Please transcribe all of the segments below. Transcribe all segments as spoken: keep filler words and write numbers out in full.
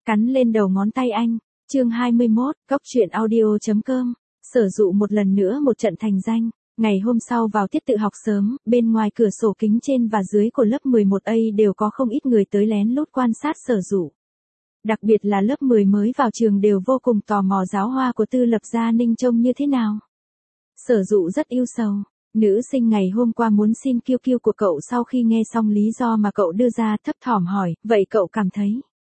Cắn lên đầu ngón tay anh. Chương hai mươi mốt, Cốc truyện audio chấm com. Sở Dụ một lần nữa một trận thành danh. Ngày hôm sau vào tiết tự học sớm, bên ngoài cửa sổ kính trên và dưới của lớp mười một A đều có không ít người tới lén lút quan sát Sở Dụ. Đặc biệt là lớp mười mới vào trường đều vô cùng tò mò giáo hoa của Tư Lập Gia Ninh trông như thế nào. Sở Dụ rất yêu sầu. Nữ sinh ngày hôm qua muốn xin kiêu kiêu của cậu, sau khi nghe xong lý do mà cậu đưa ra thấp thỏm hỏi, vậy cậu cảm thấy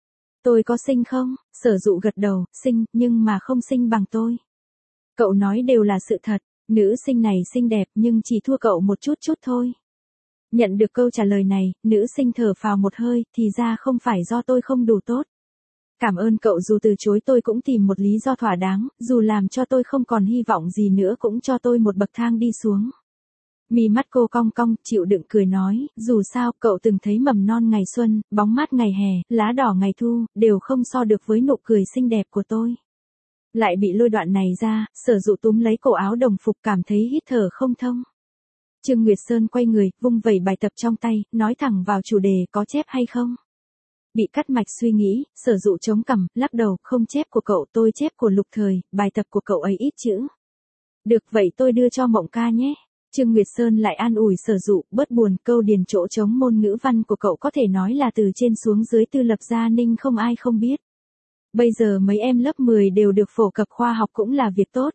tôi có xinh không? Sở Dụ gật đầu, xinh, nhưng mà không xinh bằng tôi. Cậu nói đều là sự thật, nữ sinh này xinh đẹp nhưng chỉ thua cậu một chút chút thôi. Nhận được câu trả lời này, nữ sinh thở phào một hơi, thì ra không phải do tôi không đủ tốt. Cảm ơn cậu, dù từ chối tôi cũng tìm một lý do thỏa đáng, dù làm cho tôi không còn hy vọng gì nữa cũng cho tôi một bậc thang đi xuống. Mí mắt cô cong cong, chịu đựng cười nói, dù sao, cậu từng thấy mầm non ngày xuân, bóng mát ngày hè, lá đỏ ngày thu, đều không so được với nụ cười xinh đẹp của tôi. Lại bị lôi đoạn này ra, Sở Dụ túm lấy cổ áo đồng phục cảm thấy hít thở không thông. Trương Nguyệt Sơn quay người, vung vẩy bài tập trong tay, nói thẳng vào chủ đề, có chép hay không? Bị cắt mạch suy nghĩ, Sở Dụ chống cằm, lắc đầu, không chép của cậu, tôi chép của Lục Thời, bài tập của cậu ấy ít chữ. Được vậy tôi đưa cho Mộng ca nhé. Trương Nguyệt Sơn lại an ủi Sở Dụ, bớt buồn, câu điền chỗ trống môn ngữ văn của cậu có thể nói là từ trên xuống dưới Tư Lập Gia Ninh không ai không biết. Bây giờ mấy em lớp mười đều được phổ cập khoa học cũng là việc tốt.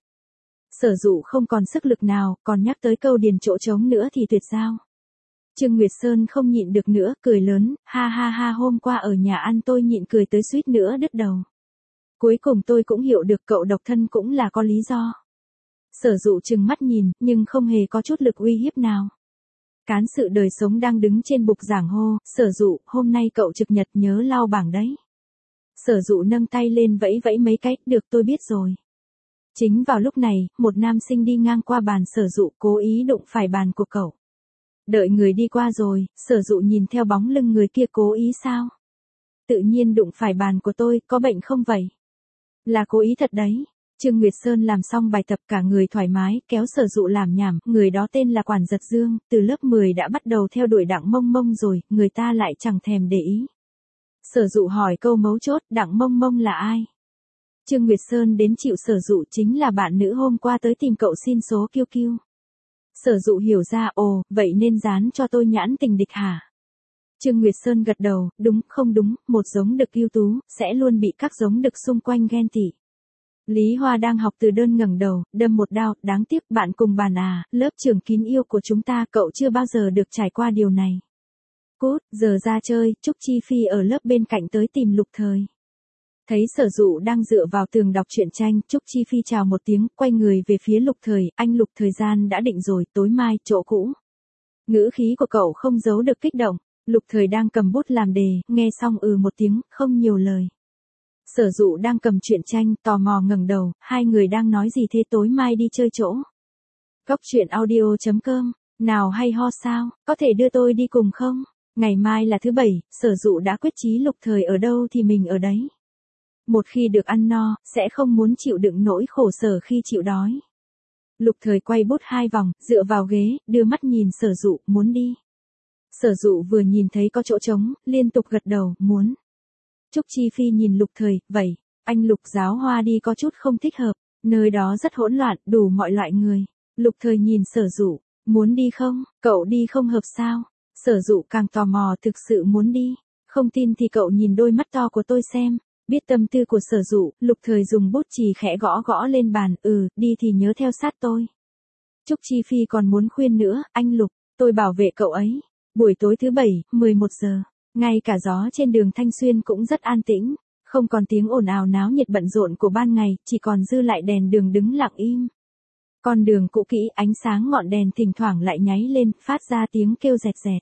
Sở Dụ không còn sức lực nào, còn nhắc tới câu điền chỗ trống nữa thì tuyệt giao. Trương Nguyệt Sơn không nhịn được nữa, cười lớn, ha ha ha, hôm qua ở nhà ăn tôi nhịn cười tới suýt nữa đứt đầu. Cuối cùng tôi cũng hiểu được cậu độc thân cũng là có lý do. Sở Dụ trừng mắt nhìn, nhưng không hề có chút lực uy hiếp nào. Cán sự đời sống đang đứng trên bục giảng hô, Sở Dụ, hôm nay cậu trực nhật nhớ lau bảng đấy. Sở Dụ nâng tay lên vẫy vẫy mấy cái, được tôi biết rồi. Chính vào lúc này, một nam sinh đi ngang qua bàn Sở Dụ, cố ý đụng phải bàn của cậu. Đợi người đi qua rồi, Sở Dụ nhìn theo bóng lưng người kia, cố ý sao? Tự nhiên đụng phải bàn của tôi, có bệnh không vậy? Là cố ý thật đấy. Trương Nguyệt Sơn làm xong bài tập cả người thoải mái, kéo Sở Dụ làm nhảm, người đó tên là Quản Giật Dương, từ lớp mười đã bắt đầu theo đuổi Đặng Mông Mông rồi, người ta lại chẳng thèm để ý. Sở Dụ hỏi câu mấu chốt, Đặng Mông Mông là ai? Trương Nguyệt Sơn đến chịu Sở Dụ chính là bạn nữ hôm qua tới tìm cậu xin số kiêu kiêu. Sở Dụ hiểu ra, ồ, vậy nên dán cho tôi nhãn tình địch hả? Trương Nguyệt Sơn gật đầu, đúng, không đúng, một giống đực ưu tú, sẽ luôn bị các giống đực xung quanh ghen tị. Lý Hoa đang học từ đơn ngẩng đầu, đâm một đao, đáng tiếc bạn cùng bàn à, lớp trường kín yêu của chúng ta cậu chưa bao giờ được trải qua điều này. Cút, giờ ra chơi, Trúc Chi Phi ở lớp bên cạnh tới tìm Lục Thời. Thấy Sở Dụ đang dựa vào tường đọc truyện tranh, Trúc Chi Phi chào một tiếng, quay người về phía Lục Thời, anh Lục, thời gian đã định rồi, tối mai, chỗ cũ. Ngữ khí của cậu không giấu được kích động. Lục Thời đang cầm bút làm đề, nghe xong ừ một tiếng, không nhiều lời. Sở Dụ đang cầm truyện tranh, tò mò ngẩng đầu, hai người đang nói gì thế, tối mai đi chơi chỗ? Cốc truyện audio chấm com, nào hay ho sao, có thể đưa tôi đi cùng không? Ngày mai là thứ bảy, Sở Dụ đã quyết chí Lục Thời ở đâu thì mình ở đấy. Một khi được ăn no, sẽ không muốn chịu đựng nỗi khổ sở khi chịu đói. Lục Thời quay bút hai vòng, dựa vào ghế, đưa mắt nhìn Sở Dụ, muốn đi. Sở Dụ vừa nhìn thấy có chỗ trống, liên tục gật đầu, muốn. Trúc Chi Phi nhìn Lục Thời, vậy, anh Lục giáo hoa đi có chút không thích hợp, nơi đó rất hỗn loạn, đủ mọi loại người. Lục Thời nhìn Sở Dụ, muốn đi không, cậu đi không hợp sao? Sở Dụ càng tò mò, thực sự muốn đi, không tin thì cậu nhìn đôi mắt to của tôi xem. Biết tâm tư của Sở Dụ, Lục Thời dùng bút chì khẽ gõ gõ lên bàn, ừ, đi thì nhớ theo sát tôi. Trúc Chi Phi còn muốn khuyên nữa, anh Lục, tôi bảo vệ cậu ấy. Buổi tối thứ bảy, mười một giờ, ngay cả gió trên đường Thanh Xuyên cũng rất an tĩnh, không còn tiếng ồn ào náo nhiệt bận rộn của ban ngày, chỉ còn dư lại đèn đường đứng lặng im. Con đường cũ kỹ, ánh sáng ngọn đèn thỉnh thoảng lại nháy lên, phát ra tiếng kêu rẹt rẹt.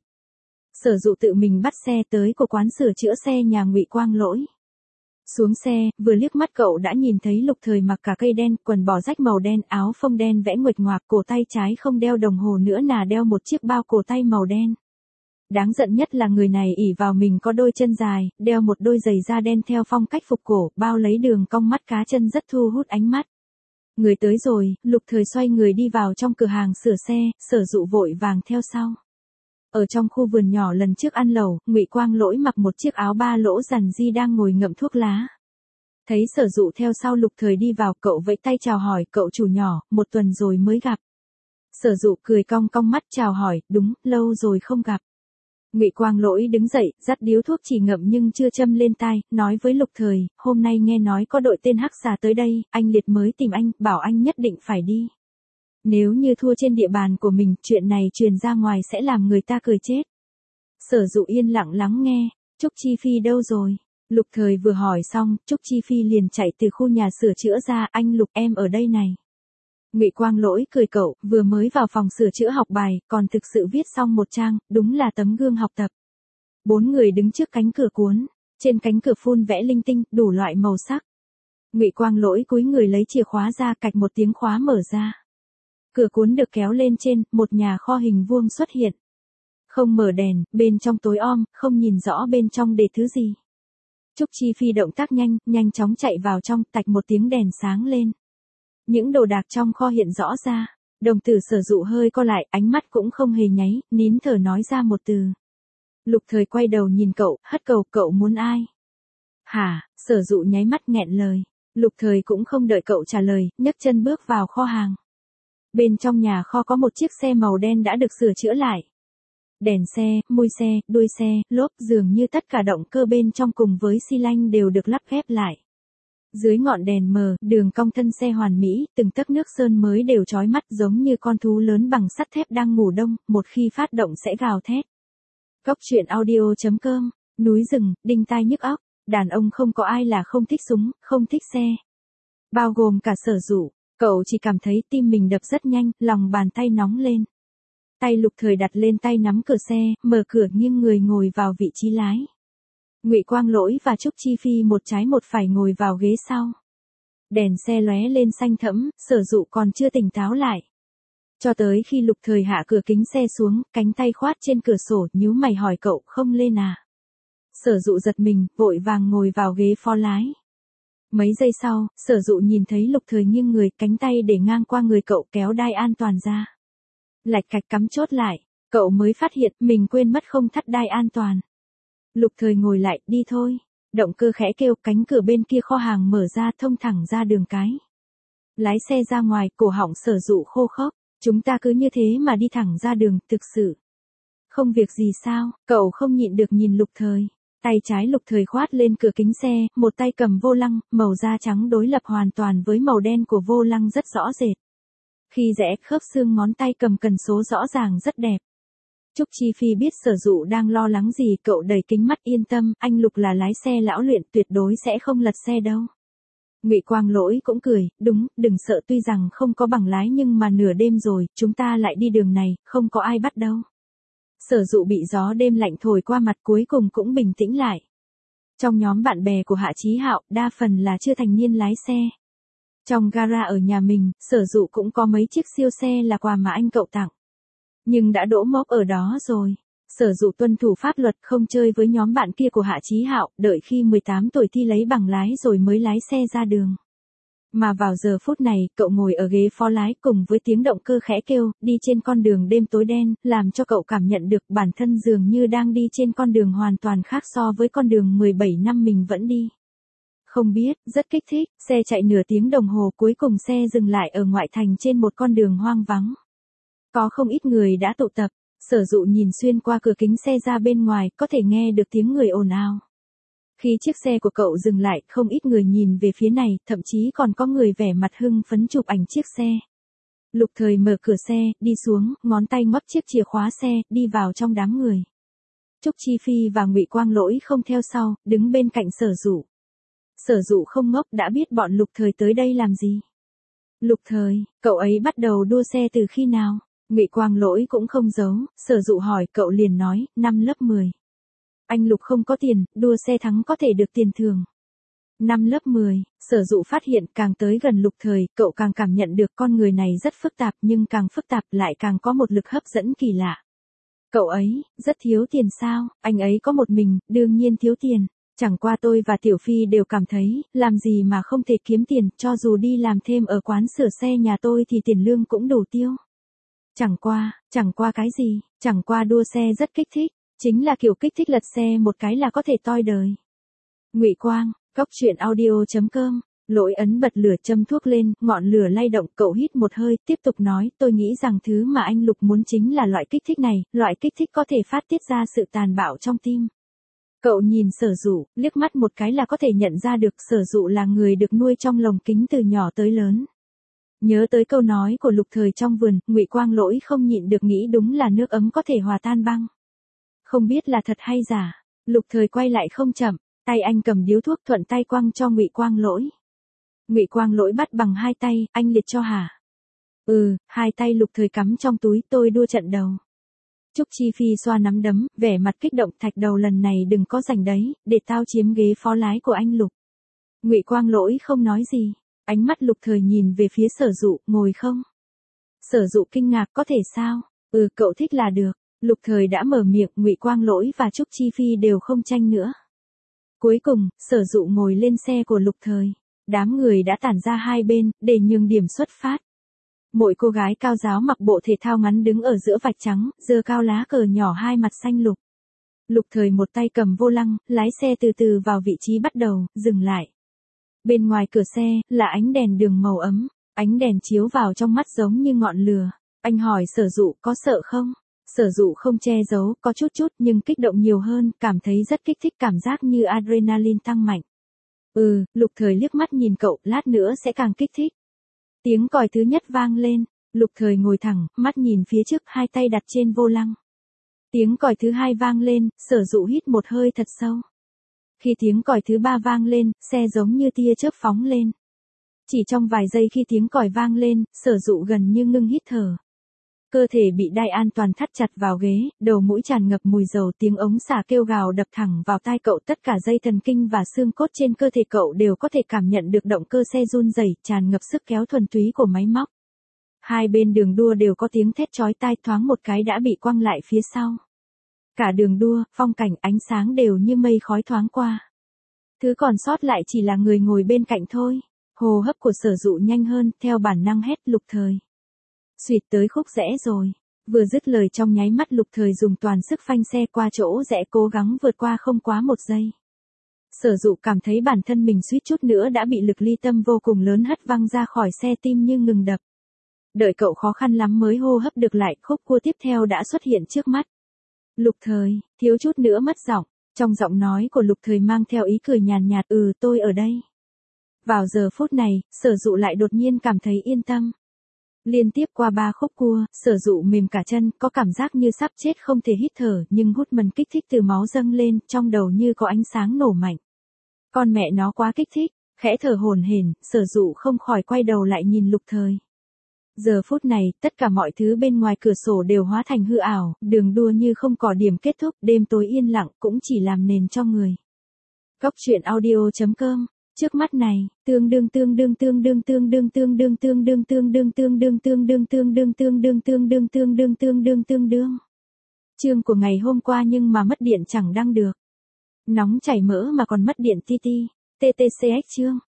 Sở Dụ tự mình bắt xe tới của quán sửa chữa xe nhà Ngụy Quang Lỗi. Xuống xe, vừa liếc mắt cậu đã nhìn thấy Lục Thời mặc cả cây đen, quần bò rách màu đen, áo phông đen vẽ nguệch ngoạc, cổ tay trái không đeo đồng hồ nữa nà đeo một chiếc bao cổ tay màu đen. Đáng giận nhất là người này ỷ vào mình có đôi chân dài, đeo một đôi giày da đen theo phong cách phục cổ, bao lấy đường cong mắt cá chân rất thu hút ánh mắt. Người tới rồi, Lục Thời xoay người đi vào trong cửa hàng sửa xe, Sở Dụ vội vàng theo sau. Ở trong khu vườn nhỏ lần trước ăn lẩu, Ngụy Quang Lỗi mặc một chiếc áo ba lỗ rằn ri đang ngồi ngậm thuốc lá. Thấy Sở Dụ theo sau Lục Thời đi vào, cậu vẫy tay chào hỏi, cậu chủ nhỏ, một tuần rồi mới gặp. Sở Dụ cười cong cong mắt chào hỏi, đúng, lâu rồi không gặp. Ngụy Quang Lỗi đứng dậy, dắt điếu thuốc chỉ ngậm nhưng chưa châm lên tai, nói với Lục Thời, hôm nay nghe nói có đội tên Hắc Xà tới đây, anh Liệt mới tìm anh, bảo anh nhất định phải đi. Nếu như thua trên địa bàn của mình, chuyện này truyền ra ngoài sẽ làm người ta cười chết. Sở Dụ yên lặng lắng nghe, Trúc Chi Phi đâu rồi? Lục Thời vừa hỏi xong, Trúc Chi Phi liền chạy từ khu nhà sửa chữa ra, anh Lục em ở đây này. Ngụy Quang Lỗi cười cậu, vừa mới vào phòng sửa chữa học bài, còn thực sự viết xong một trang, đúng là tấm gương học tập. Bốn người đứng trước cánh cửa cuốn, trên cánh cửa phun vẽ linh tinh, đủ loại màu sắc. Ngụy Quang Lỗi cúi người lấy chìa khóa ra, cạch một tiếng khóa mở ra. Cửa cuốn được kéo lên trên, một nhà kho hình vuông xuất hiện. Không mở đèn, bên trong tối om, không nhìn rõ bên trong để thứ gì. Trúc Chi Phi động tác nhanh, nhanh chóng chạy vào trong, tạch một tiếng đèn sáng lên. Những đồ đạc trong kho hiện rõ ra, đồng tử Sở Dụ hơi co lại, ánh mắt cũng không hề nháy, nín thở nói ra một từ. Lục Thời quay đầu nhìn cậu, hất cầu, cậu muốn ai? Hả, Sở Dụ nháy mắt nghẹn lời. Lục Thời cũng không đợi cậu trả lời, nhấc chân bước vào kho hàng. Bên trong nhà kho có một chiếc xe màu đen đã được sửa chữa lại. Đèn xe, mui xe, đuôi xe, lốp, dường như tất cả động cơ bên trong cùng với xi lanh đều được lắp ghép lại. Dưới ngọn đèn mờ, đường cong thân xe hoàn mỹ, từng tấc nước sơn mới đều chói mắt giống như con thú lớn bằng sắt thép đang ngủ đông, một khi phát động sẽ gào thét. Cóc truyện audio chấm com, núi rừng, đinh tai nhức óc, đàn ông không có ai là không thích súng, không thích xe. Bao gồm cả Sở Dụ, cậu chỉ cảm thấy tim mình đập rất nhanh, lòng bàn tay nóng lên. Tay Lục Thời đặt lên tay nắm cửa xe, mở cửa nghiêng người ngồi vào vị trí lái. Ngụy Quang Lỗi và Trúc Chi Phi một trái một phải ngồi vào ghế sau. Đèn xe lóe lên xanh thẫm, Sở Dụ còn chưa tỉnh táo lại. Cho tới khi Lục Thời hạ cửa kính xe xuống, cánh tay khoát trên cửa sổ, nhíu mày hỏi cậu không lên à? Sở Dụ giật mình, vội vàng ngồi vào ghế phó lái. Mấy giây sau, Sở Dụ nhìn thấy Lục Thời nghiêng người, cánh tay để ngang qua người cậu kéo đai an toàn ra. Lạch cạch cắm chốt lại, cậu mới phát hiện mình quên mất không thắt đai an toàn. Lục Thời ngồi lại, đi thôi. Động cơ khẽ kêu, cánh cửa bên kia kho hàng mở ra thông thẳng ra đường cái. Lái xe ra ngoài, cổ họng Sở Dụ khô khốc. Chúng ta cứ như thế mà đi thẳng ra đường, thực sự. Không việc gì sao, cậu không nhịn được nhìn Lục Thời. Tay trái Lục Thời khoát lên cửa kính xe, một tay cầm vô lăng, màu da trắng đối lập hoàn toàn với màu đen của vô lăng rất rõ rệt. Khi rẽ khớp xương ngón tay cầm cần số rõ ràng rất đẹp. Trúc Chi Phi biết Sở Dụ đang lo lắng gì, cậu đẩy kính mắt yên tâm, anh Lục là lái xe lão luyện, tuyệt đối sẽ không lật xe đâu. Ngụy Quang Lỗi cũng cười, đúng, đừng sợ, tuy rằng không có bằng lái nhưng mà nửa đêm rồi, chúng ta lại đi đường này, không có ai bắt đâu. Sở Dụ bị gió đêm lạnh thổi qua mặt cuối cùng cũng bình tĩnh lại. Trong nhóm bạn bè của Hạ Chí Hạo, đa phần là chưa thành niên lái xe. Trong gara ở nhà mình, Sở Dụ cũng có mấy chiếc siêu xe là quà mà anh cậu tặng. Nhưng đã đỗ mốc ở đó rồi. Sở Dụ tuân thủ pháp luật, không chơi với nhóm bạn kia của Hạ Chí Hạo, đợi khi mười tám tuổi thi lấy bằng lái rồi mới lái xe ra đường. Mà vào giờ phút này, cậu ngồi ở ghế phó lái cùng với tiếng động cơ khẽ kêu, đi trên con đường đêm tối đen, làm cho cậu cảm nhận được bản thân dường như đang đi trên con đường hoàn toàn khác so với con đường mười bảy năm mình vẫn đi. Không biết, rất kích thích, xe chạy nửa tiếng đồng hồ cuối cùng xe dừng lại ở ngoại thành trên một con đường hoang vắng. Có không ít người đã tụ tập, Sở Dụ nhìn xuyên qua cửa kính xe ra bên ngoài, có thể nghe được tiếng người ồn ào. Khi chiếc xe của cậu dừng lại, không ít người nhìn về phía này, thậm chí còn có người vẻ mặt hưng phấn chụp ảnh chiếc xe. Lục Thời mở cửa xe, đi xuống, ngón tay ngoắc chiếc chìa khóa xe, đi vào trong đám người. Trúc Chi Phi và Ngụy Quang Lỗi không theo sau, đứng bên cạnh Sở Dụ. Sở Dụ không ngốc, đã biết bọn Lục Thời tới đây làm gì. Lục Thời, cậu ấy bắt đầu đua xe từ khi nào? Ngụy Quang Lỗi cũng không giấu, Sở Dụ hỏi, cậu liền nói, năm lớp mười. Anh Lục không có tiền, đua xe thắng có thể được tiền thưởng. Năm lớp mười, Sở Dụ phát hiện càng tới gần Lục Thời, cậu càng cảm nhận được con người này rất phức tạp, nhưng càng phức tạp lại càng có một lực hấp dẫn kỳ lạ. Cậu ấy, rất thiếu tiền sao? Anh ấy có một mình, đương nhiên thiếu tiền. Chẳng qua tôi và Tiểu Phi đều cảm thấy, làm gì mà không thể kiếm tiền, cho dù đi làm thêm ở quán sửa xe nhà tôi thì tiền lương cũng đủ tiêu. Chẳng qua, chẳng qua cái gì, Chẳng qua đua xe rất kích thích, chính là kiểu kích thích lật xe một cái là có thể toi đời. Ngụy Quang, Cóc truyện audio chấm com. Lỗi ấn bật lửa châm thuốc lên, ngọn lửa lay động, cậu hít một hơi, tiếp tục nói, tôi nghĩ rằng thứ mà anh Lục muốn chính là loại kích thích này, loại kích thích có thể phát tiết ra sự tàn bạo trong tim. Cậu nhìn Sở Dụ, liếc mắt một cái là có thể nhận ra được Sở Dụ là người được nuôi trong lồng kính từ nhỏ tới lớn. Nhớ tới câu nói của Lục Thời trong vườn, Ngụy Quang Lỗi không nhịn được nghĩ đúng là nước ấm có thể hòa tan băng. Không biết là thật hay giả, Lục Thời quay lại không chậm, tay anh cầm điếu thuốc thuận tay quăng cho Ngụy Quang Lỗi. Ngụy Quang Lỗi bắt bằng hai tay, anh liệt cho hả? Ừ, hai tay Lục Thời cắm trong túi, tôi đua trận đầu. Trúc Chi Phi xoa nắm đấm, vẻ mặt kích động, Thạch Đầu lần này đừng có giành đấy, để tao chiếm ghế phó lái của anh Lục. Ngụy Quang Lỗi không nói gì, ánh mắt Lục Thời nhìn về phía Sở Dụ, ngồi không? Sở Dụ kinh ngạc, có thể sao? Ừ, cậu thích là được. Lục Thời đã mở miệng, Ngụy Quang Lỗi và Trúc Chi Phi đều không tranh nữa. Cuối cùng, Sở Dụ ngồi lên xe của Lục Thời. Đám người đã tản ra hai bên, để nhường điểm xuất phát. Mỗi cô gái cao giáo mặc bộ thể thao ngắn đứng ở giữa vạch trắng, giơ cao lá cờ nhỏ hai mặt xanh lục. Lục Thời một tay cầm vô lăng, lái xe từ từ vào vị trí bắt đầu, dừng lại. Bên ngoài cửa xe, là ánh đèn đường màu ấm, ánh đèn chiếu vào trong mắt giống như ngọn lửa. Anh hỏi Sở Dụ có sợ không? Sở Dụ không che giấu, có chút chút nhưng kích động nhiều hơn, cảm thấy rất kích thích, cảm giác như adrenaline tăng mạnh. Ừ, Lục Thời liếc mắt nhìn cậu, lát nữa sẽ càng kích thích. Tiếng còi thứ nhất vang lên, Lục Thời ngồi thẳng, mắt nhìn phía trước, hai tay đặt trên vô lăng. Tiếng còi thứ hai vang lên, Sở Dụ hít một hơi thật sâu. Khi tiếng còi thứ ba vang lên, xe giống như tia chớp phóng lên. Chỉ trong vài giây khi tiếng còi vang lên, Sở Dụ gần như ngưng hít thở. Cơ thể bị đai an toàn thắt chặt vào ghế, đầu mũi tràn ngập mùi dầu, tiếng ống xả kêu gào đập thẳng vào tai cậu, tất cả dây thần kinh và xương cốt trên cơ thể cậu đều có thể cảm nhận được động cơ xe run rẩy, tràn ngập sức kéo thuần túy của máy móc. Hai bên đường đua đều có tiếng thét chói tai, thoáng một cái đã bị quăng lại phía sau. Cả đường đua, phong cảnh, ánh sáng đều như mây khói thoáng qua. Thứ còn sót lại chỉ là người ngồi bên cạnh thôi. Hô hấp của Sở Dụ nhanh hơn, theo bản năng hét, Lục Thời. Suýt tới khúc rẽ rồi. Vừa dứt lời trong nháy mắt Lục Thời dùng toàn sức phanh xe qua chỗ rẽ, cố gắng vượt qua không quá một giây. Sở Dụ cảm thấy bản thân mình suýt chút nữa đã bị lực ly tâm vô cùng lớn hất văng ra khỏi xe, tim như ngừng đập. Đợi cậu khó khăn lắm mới hô hấp được lại, khúc cua tiếp theo đã xuất hiện trước mắt. Lục Thời, thiếu chút nữa mất giọng, trong giọng nói của Lục Thời mang theo ý cười nhàn nhạt, ừ tôi ở đây. Vào giờ phút này, Sở Dụ lại đột nhiên cảm thấy yên tâm. Liên tiếp qua ba khúc cua, Sở Dụ mềm cả chân, có cảm giác như sắp chết không thể hít thở, nhưng hút mần kích thích từ máu dâng lên, trong đầu như có ánh sáng nổ mạnh. Con mẹ nó quá kích thích, khẽ thở hổn hển, Sở Dụ không khỏi quay đầu lại nhìn Lục Thời. Giờ phút này, tất cả mọi thứ bên ngoài cửa sổ đều hóa thành hư ảo, đường đua như không có điểm kết thúc, đêm tối yên lặng cũng chỉ làm nền cho người. Cóc truyện audio chấm com. Trước mắt này, tương đương tương đương tương đương tương đương tương đương tương đương tương đương tương đương tương đương tương đương tương đương tương đương tương đương tương đương tương đương. Chương của ngày hôm qua nhưng mà mất điện chẳng đăng được. Nóng chảy mỡ mà còn mất điện ti ti, tê tê xê ích chương.